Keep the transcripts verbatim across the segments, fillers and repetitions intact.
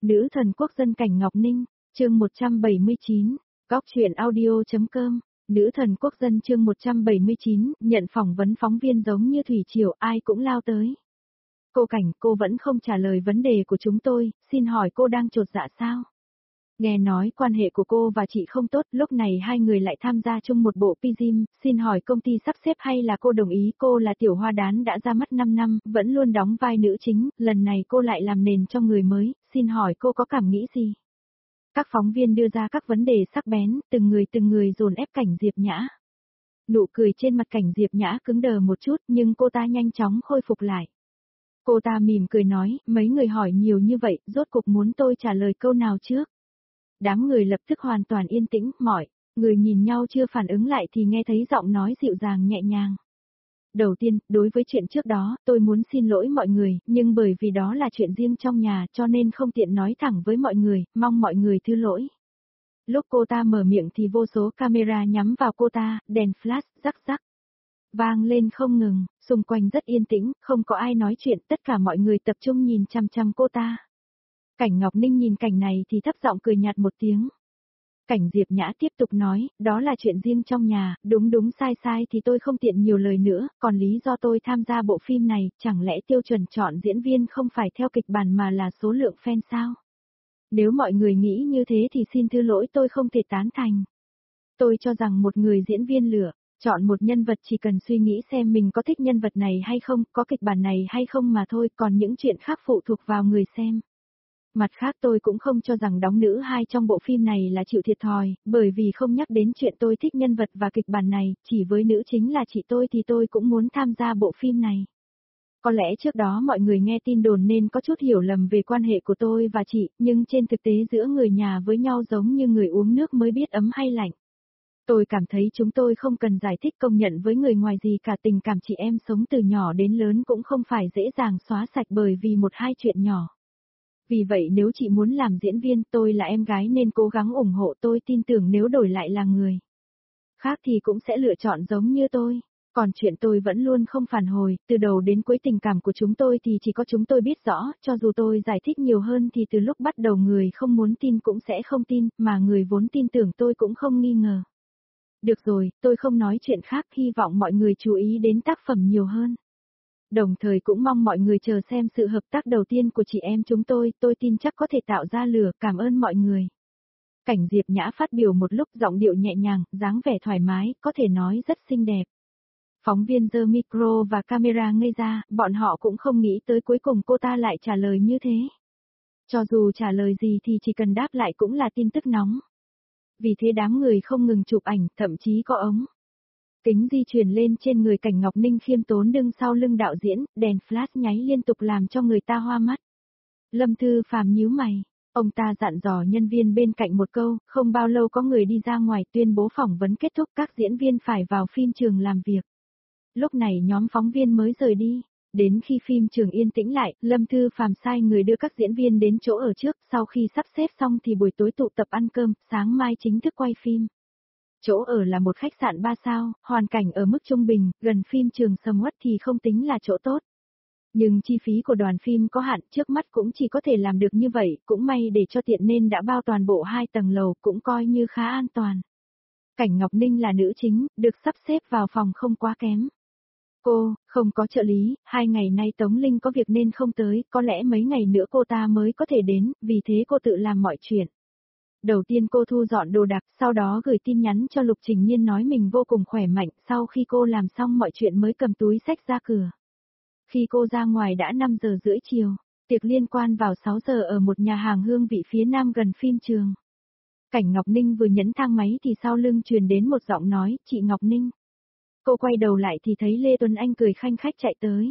Nữ thần quốc dân Cảnh Ngọc Ninh, chương một trăm bảy mươi chín, góc truyện audio.com, nữ thần quốc dân chương một trăm bảy mươi chín, nhận phỏng vấn phóng viên giống như thủy triều ai cũng lao tới. Cô Cảnh, cô vẫn không trả lời vấn đề của chúng tôi, xin hỏi cô đang chột dạ sao? Nghe nói quan hệ của cô và chị không tốt, lúc này hai người lại tham gia chung một bộ pizim, xin hỏi công ty sắp xếp hay là cô đồng ý? Cô là tiểu hoa đán đã ra mắt năm năm, vẫn luôn đóng vai nữ chính, lần này cô lại làm nền cho người mới, xin hỏi cô có cảm nghĩ gì? Các phóng viên đưa ra các vấn đề sắc bén, từng người từng người dồn ép Cảnh Diệp Nhã. Nụ cười trên mặt Cảnh Diệp Nhã cứng đờ một chút nhưng cô ta nhanh chóng khôi phục lại. Cô ta mỉm cười nói, mấy người hỏi nhiều như vậy, rốt cuộc muốn tôi trả lời câu nào trước? Đám người lập tức hoàn toàn yên tĩnh, mọi người nhìn nhau chưa phản ứng lại thì nghe thấy giọng nói dịu dàng nhẹ nhàng. Đầu tiên, đối với chuyện trước đó, tôi muốn xin lỗi mọi người, nhưng bởi vì đó là chuyện riêng trong nhà cho nên không tiện nói thẳng với mọi người, mong mọi người thứ lỗi. Lúc cô ta mở miệng thì vô số camera nhắm vào cô ta, đèn flash, rắc rắc. Vang lên không ngừng, xung quanh rất yên tĩnh, không có ai nói chuyện, tất cả mọi người tập trung nhìn chăm chăm cô ta. Cảnh Ngọc Ninh nhìn cảnh này thì thấp giọng cười nhạt một tiếng. Cảnh Diệp Nhã tiếp tục nói, đó là chuyện riêng trong nhà, đúng đúng sai sai thì tôi không tiện nhiều lời nữa, còn lý do tôi tham gia bộ phim này, chẳng lẽ tiêu chuẩn chọn diễn viên không phải theo kịch bản mà là số lượng fan sao? Nếu mọi người nghĩ như thế thì xin thứ lỗi, tôi không thể tán thành. Tôi cho rằng một người diễn viên lựa chọn một nhân vật chỉ cần suy nghĩ xem mình có thích nhân vật này hay không, có kịch bản này hay không mà thôi, còn những chuyện khác phụ thuộc vào người xem. Mặt khác tôi cũng không cho rằng đóng nữ hai trong bộ phim này là chịu thiệt thòi, bởi vì không nhắc đến chuyện tôi thích nhân vật và kịch bản này, chỉ với nữ chính là chị tôi thì tôi cũng muốn tham gia bộ phim này. Có lẽ trước đó mọi người nghe tin đồn nên có chút hiểu lầm về quan hệ của tôi và chị, nhưng trên thực tế giữa người nhà với nhau giống như người uống nước mới biết ấm hay lạnh. Tôi cảm thấy chúng tôi không cần giải thích công nhận với người ngoài gì cả, tình cảm chị em sống từ nhỏ đến lớn cũng không phải dễ dàng xóa sạch bởi vì một hai chuyện nhỏ. Vì vậy nếu chị muốn làm diễn viên, tôi là em gái nên cố gắng ủng hộ, tôi tin tưởng nếu đổi lại là người khác thì cũng sẽ lựa chọn giống như tôi. Còn chuyện tôi vẫn luôn không phản hồi, từ đầu đến cuối tình cảm của chúng tôi thì chỉ có chúng tôi biết rõ, cho dù tôi giải thích nhiều hơn thì từ lúc bắt đầu người không muốn tin cũng sẽ không tin, mà người vốn tin tưởng tôi cũng không nghi ngờ. Được rồi, tôi không nói chuyện khác, hy vọng mọi người chú ý đến tác phẩm nhiều hơn. Đồng thời cũng mong mọi người chờ xem sự hợp tác đầu tiên của chị em chúng tôi, tôi tin chắc có thể tạo ra lửa, cảm ơn mọi người. Cảnh Diệp Nhã phát biểu một lúc, giọng điệu nhẹ nhàng, dáng vẻ thoải mái, có thể nói rất xinh đẹp. Phóng viên giơ micro và camera ngây ra, bọn họ cũng không nghĩ tới cuối cùng cô ta lại trả lời như thế. Cho dù trả lời gì thì chỉ cần đáp lại cũng là tin tức nóng. Vì thế đám người không ngừng chụp ảnh, thậm chí có ống kính di chuyển lên trên người Cảnh Ngọc Ninh khiêm tốn đứng sau lưng đạo diễn, đèn flash nháy liên tục làm cho người ta hoa mắt. Lâm Thư Phàm nhíu mày, ông ta dặn dò nhân viên bên cạnh một câu, không bao lâu có người đi ra ngoài tuyên bố phỏng vấn kết thúc, các diễn viên phải vào phim trường làm việc. Lúc này nhóm phóng viên mới rời đi, đến khi phim trường yên tĩnh lại, Lâm Thư Phàm sai người đưa các diễn viên đến chỗ ở trước, sau khi sắp xếp xong thì buổi tối tụ tập ăn cơm, sáng mai chính thức quay phim. Chỗ ở là một khách sạn ba sao, hoàn cảnh ở mức trung bình, gần phim trường sầm uất thì không tính là chỗ tốt. Nhưng chi phí của đoàn phim có hạn, trước mắt cũng chỉ có thể làm được như vậy, cũng may để cho tiện nên đã bao toàn bộ hai tầng lầu, cũng coi như khá an toàn. Cảnh Ngọc Ninh là nữ chính, được sắp xếp vào phòng không quá kém. Cô, không có trợ lý, hai ngày nay Tống Linh có việc nên không tới, có lẽ mấy ngày nữa cô ta mới có thể đến, vì thế cô tự làm mọi chuyện. Đầu tiên cô thu dọn đồ đạc, sau đó gửi tin nhắn cho Lục Trình Nhiên nói mình vô cùng khỏe mạnh, sau khi cô làm xong mọi chuyện mới cầm túi xách ra cửa. Khi cô ra ngoài đã năm giờ rưỡi chiều, tiệc liên quan vào sáu giờ ở một nhà hàng hương vị phía nam gần phim trường. Cảnh Ngọc Ninh vừa nhấn thang máy thì sau lưng truyền đến một giọng nói, chị Ngọc Ninh. Cô quay đầu lại thì thấy Lê Tuấn Anh cười khanh khách chạy tới.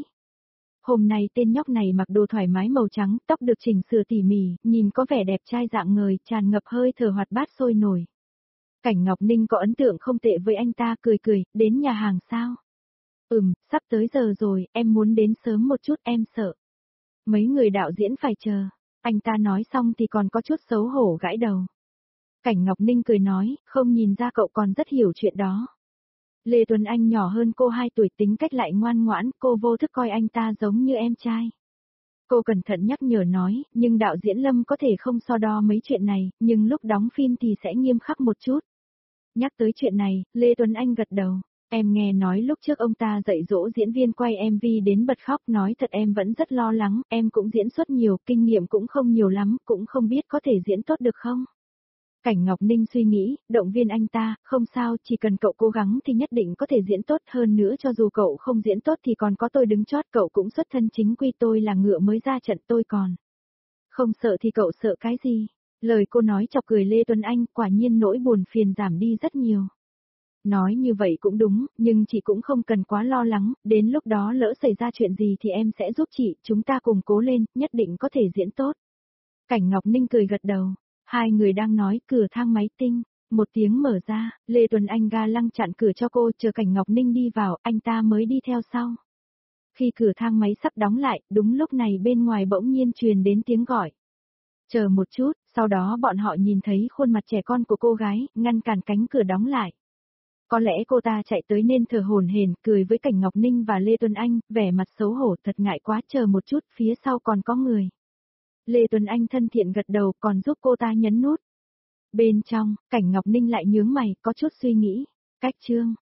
Hôm nay tên nhóc này mặc đồ thoải mái màu trắng, tóc được chỉnh sửa tỉ mỉ, nhìn có vẻ đẹp trai dạng người, tràn ngập hơi thở hoạt bát sôi nổi. Cảnh Ngọc Ninh có ấn tượng không tệ với anh ta, cười cười, đến nhà hàng sao? Ừm, sắp tới giờ rồi, em muốn đến sớm một chút, em sợ. Mấy người đạo diễn phải chờ. Anh ta nói xong thì còn có chút xấu hổ gãi đầu. Cảnh Ngọc Ninh cười nói, không nhìn ra cậu còn rất hiểu chuyện đó. Lê Tuấn Anh nhỏ hơn cô hai tuổi, tính cách lại ngoan ngoãn, cô vô thức coi anh ta giống như em trai. Cô cẩn thận nhắc nhở nói, nhưng đạo diễn Lâm có thể không so đo mấy chuyện này, nhưng lúc đóng phim thì sẽ nghiêm khắc một chút. Nhắc tới chuyện này, Lê Tuấn Anh gật đầu. Em nghe nói lúc trước ông ta dạy dỗ diễn viên quay em vê đến bật khóc, nói thật em vẫn rất lo lắng, em cũng diễn xuất nhiều, kinh nghiệm cũng không nhiều lắm, cũng không biết có thể diễn tốt được không. Cảnh Ngọc Ninh suy nghĩ, động viên anh ta, không sao, chỉ cần cậu cố gắng thì nhất định có thể diễn tốt hơn nữa, cho dù cậu không diễn tốt thì còn có tôi đứng chót, cậu cũng xuất thân chính quy, tôi là ngựa mới ra trận, tôi còn. Không sợ thì cậu sợ cái gì? Lời cô nói chọc cười Lê Tuấn Anh, quả nhiên nỗi buồn phiền giảm đi rất nhiều. Nói như vậy cũng đúng, nhưng chị cũng không cần quá lo lắng, đến lúc đó lỡ xảy ra chuyện gì thì em sẽ giúp chị, chúng ta cùng cố lên, nhất định có thể diễn tốt. Cảnh Ngọc Ninh cười gật đầu, hai người đang nói, cửa thang máy tinh, một tiếng mở ra, Lê Tuấn Anh ga lăng chặn cửa cho cô, chờ Cảnh Ngọc Ninh đi vào, anh ta mới đi theo sau. Khi cửa thang máy sắp đóng lại, đúng lúc này bên ngoài bỗng nhiên truyền đến tiếng gọi. Chờ một chút, sau đó bọn họ nhìn thấy khuôn mặt trẻ con của cô gái, ngăn cản cánh cửa đóng lại. Có lẽ cô ta chạy tới nên thở hổn hển, cười với Cảnh Ngọc Ninh và Lê Tuấn Anh, vẻ mặt xấu hổ, thật ngại quá, chờ một chút, phía sau còn có người. Lê Tuấn Anh thân thiện gật đầu, còn giúp cô ta nhấn nút. Bên trong, Cảnh Ngọc Ninh lại nhướng mày, có chút suy nghĩ. Cách chương